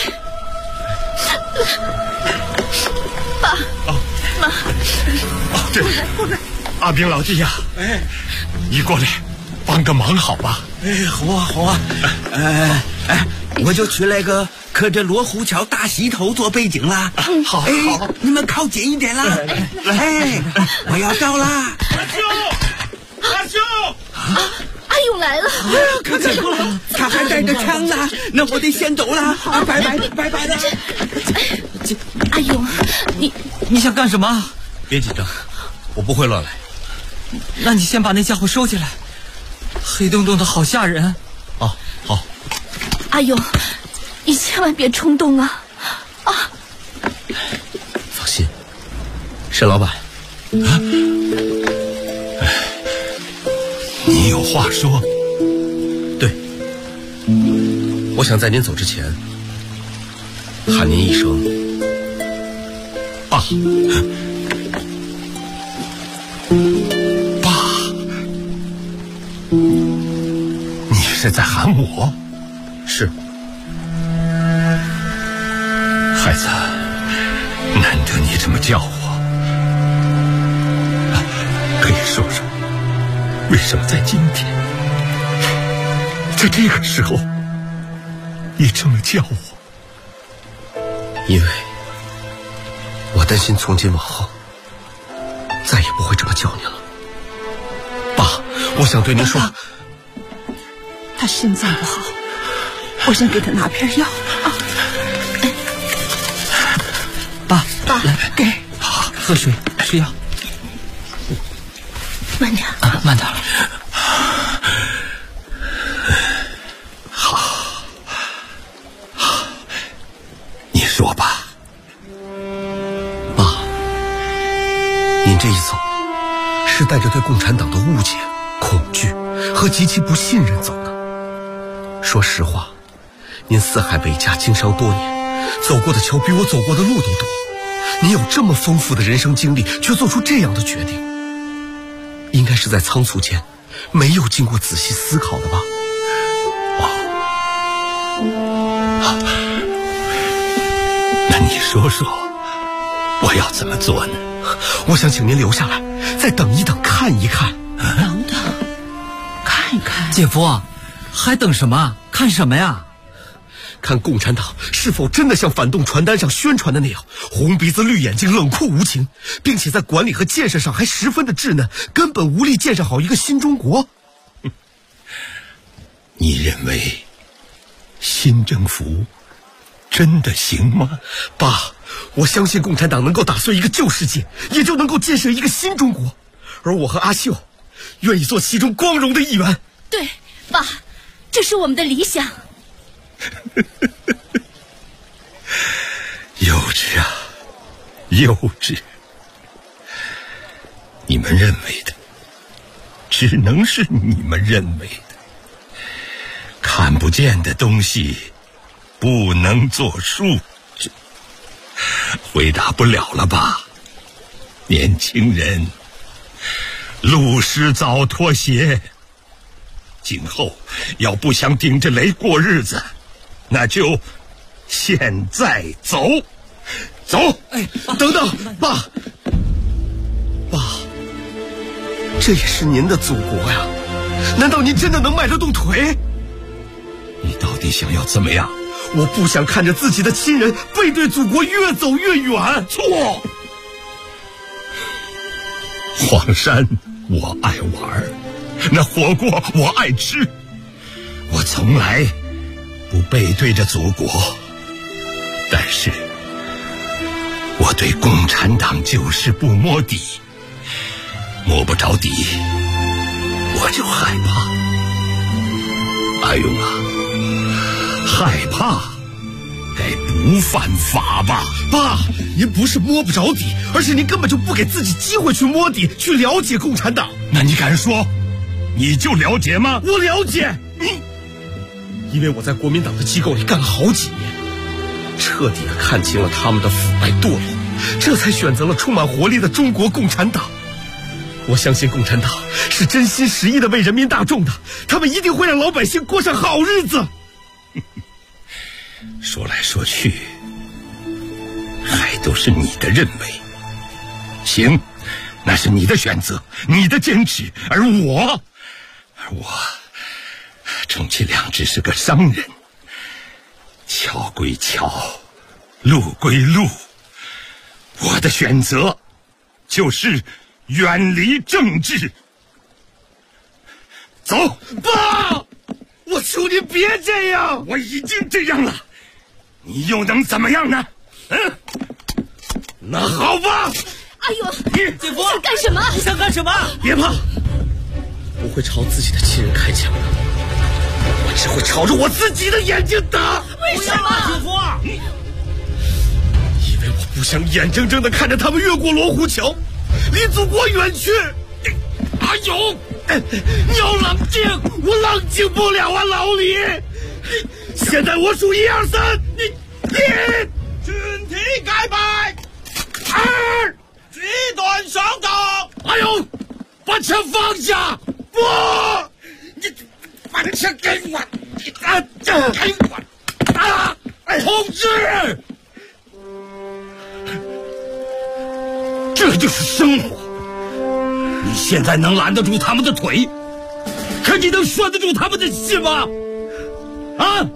爸，妈， 对， 过来， 阿炳老弟呀， 哎， 你过来帮个忙好吧？ 哎，好啊，好啊。 我就去那个刻着罗湖桥大溪头做背景啦。 好，好， 你们靠近一点啦。哎，我要照啦。 阿秀， 阿勇来了。 可怎么了？他还带着枪呢，那我得先走了。拜拜了。 阿勇， 你想干什么？ 别紧张，我不会乱来。 那你先把那家伙收起来，黑洞洞的好吓人。 哦，好。 阿勇，你千万别冲动啊！ 放心，沈老板。 你有话说。 对，我想在您走之前喊您一声爸。 爸，你是在喊我？ 是。 孩子，难得你这么叫我，可以说说为什么在今天，在这个时候，你这么叫我？ 因为我担心从今往后再也不会这么叫你了。爸，我想对您说， 他心脏不好，我先给他拿片药啊。 爸，来给， 喝水，吃药。 慢点啊，慢点。 好，你说吧。 爸，您这一走，是带着对共产党的误解、恐惧和极其不信任走的。说实话，您四海为家经商多年，走过的桥比我走过的路都多。您有这么丰富的人生经历，却做出这样的决定，应该是在仓促间没有经过仔细思考的吧？ 你说说，我要怎么做呢？我想请您留下来，再等一等，看一看。 等等，看一看。 姐夫，还等什么？看什么呀？ 看共产党是否真的像反动传单上宣传的那样，红鼻子绿眼睛，冷酷无情，并且在管理和建设上还十分的稚嫩，根本无力建设好一个新中国。你认为新政府真的行吗？爸，我相信共产党能够打碎一个旧世界，也就能够建设一个新中国，而我和阿秀愿意做其中光荣的一员。 对，爸，这是我们的理想。 幼稚啊，幼稚！你们认为的，只能是你们认为的。看不见的东西，不能作数。回答不了了吧，年轻人？路是早脱鞋，今后要不想顶着雷过日子，那就现在走。走！哎，等等，爸，这也是您的祖国呀，难道您真的能迈得动腿？你到底想要怎么样？我不想看着自己的亲人背对祖国越走越远。错！黄山我爱玩，那火锅我爱吃，我从来不背对着祖国，但是我对共产党就是不摸底，摸不着底我就害怕。阿勇啊，害怕该不犯法吧？爸，您不是摸不着底，而是您根本就不给自己机会去摸底，去了解共产党。那你敢说你就了解吗？我了解你，因为我在国民党的机构里干了好几年，彻底的看清了他们的腐败堕落，这才选择了充满活力的中国共产党。我相信共产党是真心实意的为人民大众的，他们一定会让老百姓过上好日子。说来说去，还都是你的认为。行，那是你的选择，你的坚持，而我充其量只是个商人，桥归桥，路归路。我的选择就是远离政治。走！爸，我求你别这样！我已经这样了，你又能怎么样呢？那好吧。 哎呦， 姐夫， 想干什么？ 你想干什么？ 别怕，不会朝自己的亲人开枪的，我只会朝着我自己的眼睛打。 为什么？ 姐夫， 因为我不想眼睁睁地看着他们越过罗湖桥，离祖国远去。阿勇，你要冷静，我冷静不了啊，老李。现在我数1、2、3，1， 群体改派；2，集团上岗。 阿勇，把枪放下！不，你把枪给我！给我！啊！同志，这就是生活。你现在能拦得住他们的腿，可你能拴得住他们的心吗？啊！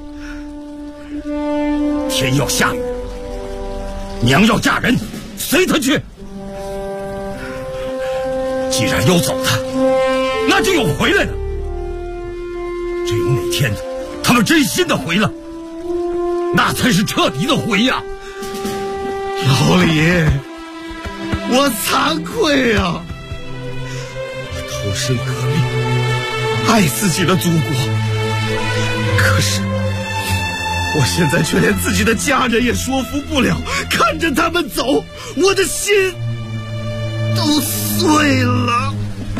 天要下雨，娘要嫁人，随他去。既然有走的，那就有回来的。只有哪天他们真心的回了，那才是彻底的回呀。老李，我惭愧啊！投身革命，爱自己的祖国，可是我现在却连自己的家人也说服不了，看着他们走，我的心都碎了。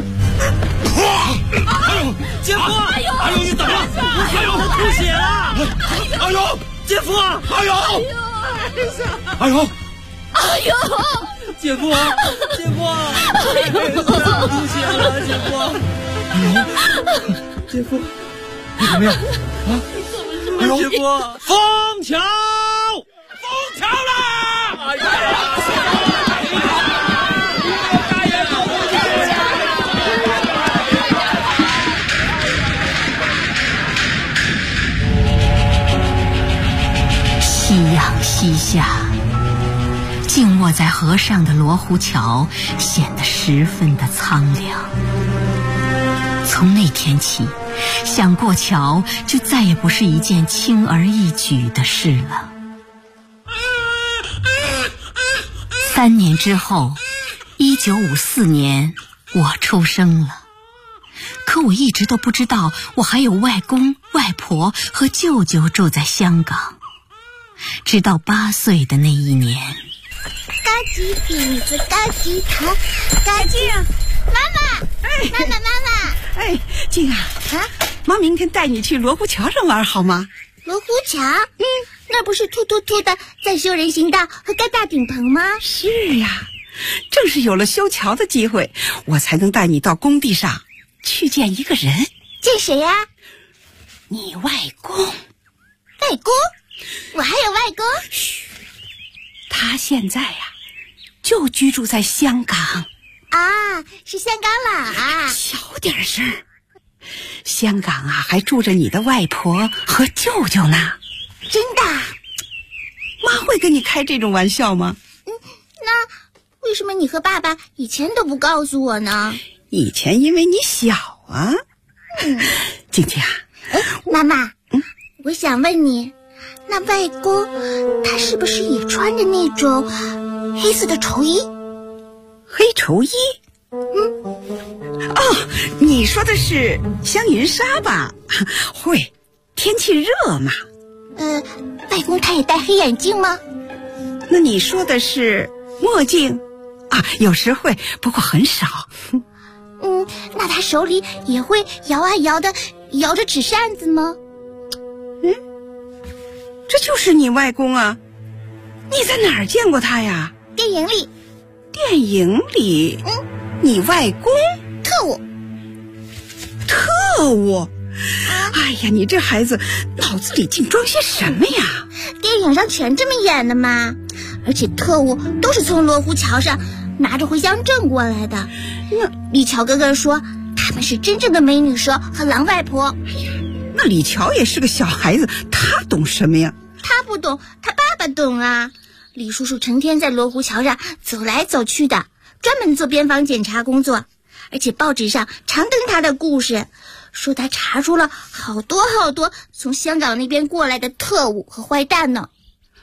哎呦，姐夫！哎呦，你怎么了？哎呦，他吐血了！ 哎呦， 姐夫！ 哎呦！哎呦！ 哎呦！ 姐夫！姐夫！哎呦，吐血了，姐夫！ 姐夫，你怎么样？啊？ 哎呦，姐夫！ 枫桥，枫桥了！ 夕阳西下，静卧在河上的罗湖桥显得十分的苍凉。从那天起，想过桥就再也不是一件轻而易举的事了。3年之后，1954年，我出生了。可我一直都不知道，我还有外公、外婆和舅舅住在香港。直到8岁的那一年， 高级饼子，高级糖，高级妈妈，妈妈， 哎，静啊，妈明天带你去罗湖桥上玩好吗？ 罗湖桥，那不是突的在修人行道和盖大顶棚吗？ 是呀，正是有了修桥的机会，我才能带你到工地上去见一个人。 见谁呀？ 你外公。 外公？我还有外公？ 嘘，他现在呀，就居住在香港。 啊，是香港佬啊！ 小点声。香港啊，还住着你的外婆和舅舅呢。 真的？ 妈会跟你开这种玩笑吗？ 那为什么你和爸爸以前都不告诉我呢？ 以前因为你小啊。静静啊， 妈妈，我想问你，那外公他是不是也穿着那种黑色的绸衣？ 黑绸衣？哦，你说的是香云纱吧？会，天气热嘛。 外公他也戴黑眼镜吗？ 那你说的是墨镜？啊，有时会，不过很少。 那他手里也会摇啊摇的摇着纸扇子吗？ 这就是你外公啊！你在哪儿见过他呀？ 电影里。 电影里？你外公？ 特务。 特务？哎呀，你这孩子脑子里净装些什么呀？ 电影上全这么演的嘛。而且特务都是从罗湖桥上拿着回乡证过来的。李乔哥哥说他们是真正的美女蛇和狼外婆。 那李乔也是个小孩子，他懂什么呀？ 他不懂，他爸爸懂啊。李叔叔成天在罗湖桥上走来走去的，专门做边防检查工作，而且报纸上常登他的故事，说他查出了好多从香港那边过来的特务和坏蛋呢。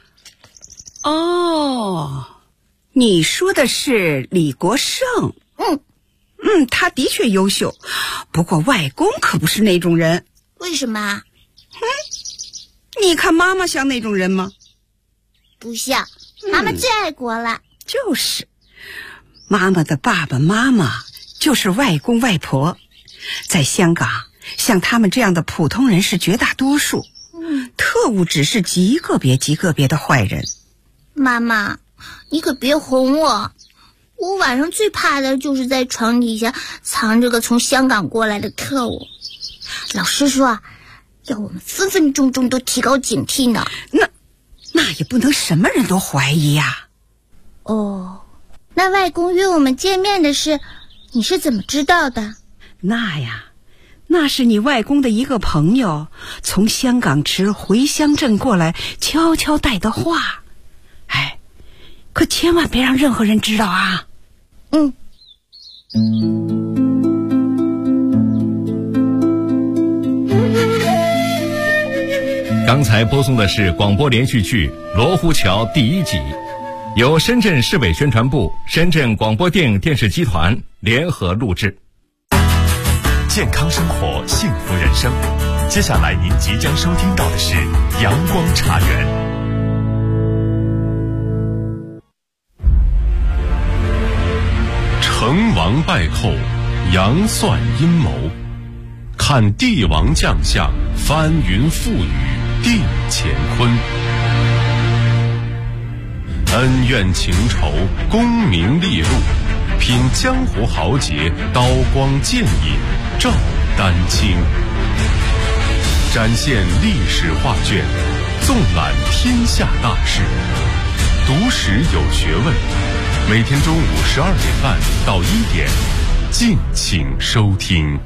哦，你说的是李国盛。他的确优秀，不过外公可不是那种人。 为什么？ 你看妈妈像那种人吗？ 不像，妈妈最爱国了。 就是，妈妈的爸爸妈妈就是外公外婆，在香港，像他们这样的普通人是绝大多数，特务只是极个别的坏人。 妈妈，你可别哄我。我晚上最怕的就是在床底下藏着个从香港过来的特务。老师说要我们分分钟钟都提高警惕呢。 那也不能什么人都怀疑呀。 哦，那外公约我们见面的事，你是怎么知道的？ 那是你外公的一个朋友从香港持回乡证过来悄悄带的话。可千万别让任何人知道啊。 刚才播送的是广播连续剧《罗湖桥》第1集，由深圳市委宣传部、深圳广播电影电视集团联合录制。 健康生活，幸福人生。接下来您即将收听到的是阳光茶园。 成王败寇，杨算阴谋，看帝王将相，翻云覆雨，定乾坤。恩怨情仇，功名利禄，品江湖豪杰，刀光剑影，照丹青。展现历史画卷，纵览天下大事，读史有学问。每天中午12点半到1点，敬请收听。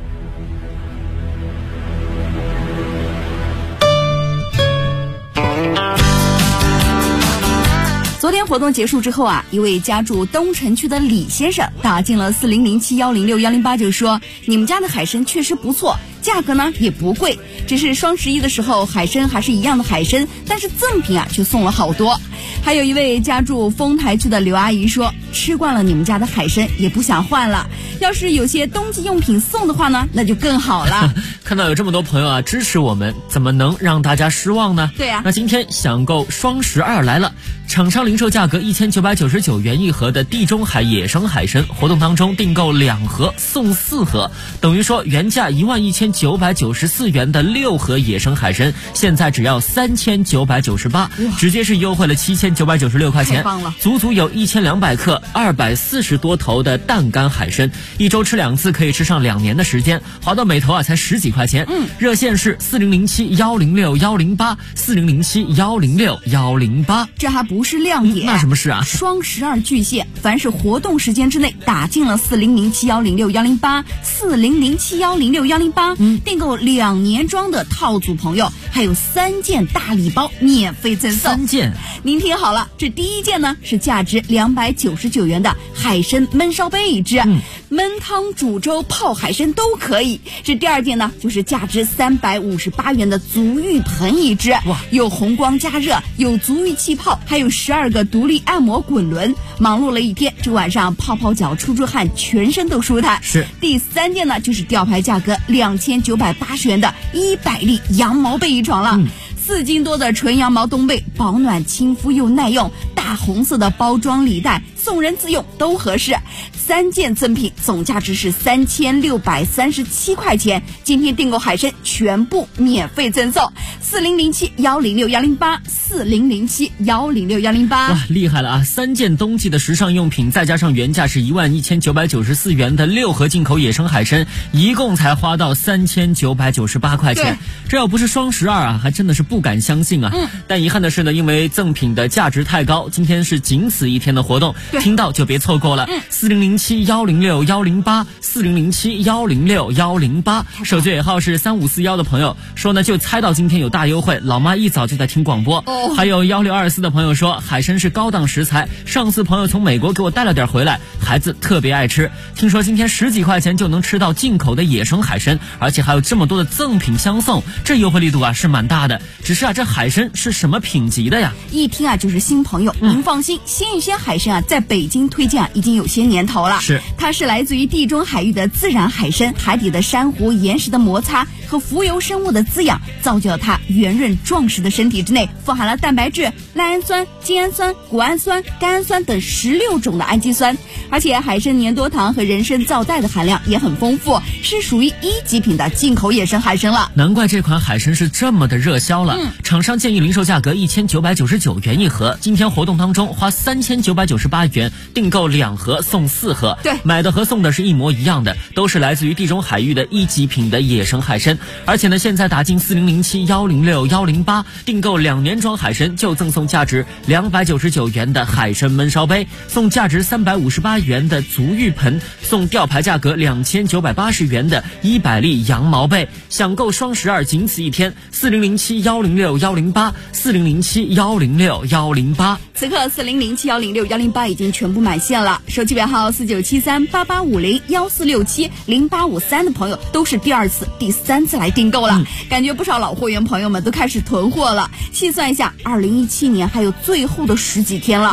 昨天活动结束之后啊，一位家住东城区的李先生打进了4007106108，就说你们家的海参确实不错，价格呢也不贵，只是双11的时候海参还是一样的海参，但是赠品啊却送了好多。还有一位家住丰台区的刘阿姨说，吃惯了你们家的海参也不想换了，要是有些冬季用品送的话呢，那就更好了。 看到有这么多朋友啊支持我们，怎么能让大家失望呢？ 对啊， 那今天享购双12来了，厂商零售价格1999元一盒的地中海野生海参，活动当中订购2盒送4盒，等于说原价11994元的6盒野生海参，现在只要3998，直接是优惠了7996块钱， 太棒了！ 足足有1200克240多头的淡干海参，一周吃2次可以吃上2年的时间，划到每头啊才10几块钱。热线是4007106108，4007106108。 这还不是亮点， 那什么事啊？ 双12巨献，凡是活动时间之内打进了4007106108，4007106108，订购2年装的套组朋友，还有3件大礼包免费赠送。 3件， 您听好了，这第一件呢是价值299元的海参焖烧杯一只，焖汤煮粥泡海参都可以。这第2件呢就是价值358元的足浴盆一只，有红光加热，有足浴气泡，还有12个独立按摩滚轮。忙碌了一天，这晚上泡泡脚出出汗，全身都舒坦。 是第3件呢就是吊牌价格2980元的100粒羊毛被一床了。4斤多的纯羊毛冬被，保暖亲肤又耐用，大红色的包装礼袋，送人自用都合适。3件赠品总价值是3637块钱，今天订购海参全部免费赠送。4007106108，4007106108。 哇，厉害了啊！3件冬季的时尚用品，再加上原价是11994元的6盒进口野生海参，一共才花到3998块钱。这要不是双12啊，还真的是不敢相信啊。但遗憾的是呢，因为赠品的价值太高，今天是仅此一天的活动，听到就别错过了。4007106108，4007106108，手机尾号是3541的朋友说呢，就猜到今天有大优惠，老妈一早就在听广播。还有1624的朋友说，海参是高档食材，上次朋友从美国给我带了点回来，孩子特别爱吃。听说今天10几块钱就能吃到进口的野生海参，而且还有这么多的赠品相送，这优惠力度啊是蛮大的。只是啊，这海参是什么品级的呀？ 一听啊就是新朋友，您放心，鲜芋仙海参啊在北京推荐啊已经有些年头了。 是， 它是来自于地中海域的自然海参，海底的珊瑚、岩石的摩擦和浮游生物的滋养，造就了它圆润壮实的身体之内富含了蛋白质、赖氨酸、精氨酸、谷氨酸、甘氨酸等16种的氨基酸，而且海参粘多糖和人参皂苷的含量也很丰富，是属于1级品的进口野生海参了。 难怪这款海参是这么的热销了。厂商建议零售价格1999元一盒，今天活动当中花3998元订购2盒送4盒， 对， 买的和送的是一模一样的，都是来自于地中海域的1级品的野生海参。而且呢，现在打进4007106108，订购2年装海参就赠送价值299元的海参焖烧杯，送价值358元的足浴盆，送吊牌价格2980元的100粒羊毛被。享购双12仅此一天，4007106108，4007106108。 此刻4007106108已经全部满线了，手机尾号4973885014670853的朋友都是第2次、第3次来订购了，感觉不少老货源朋友们都开始囤货了。细算一下，2017年还有最后的10几天了。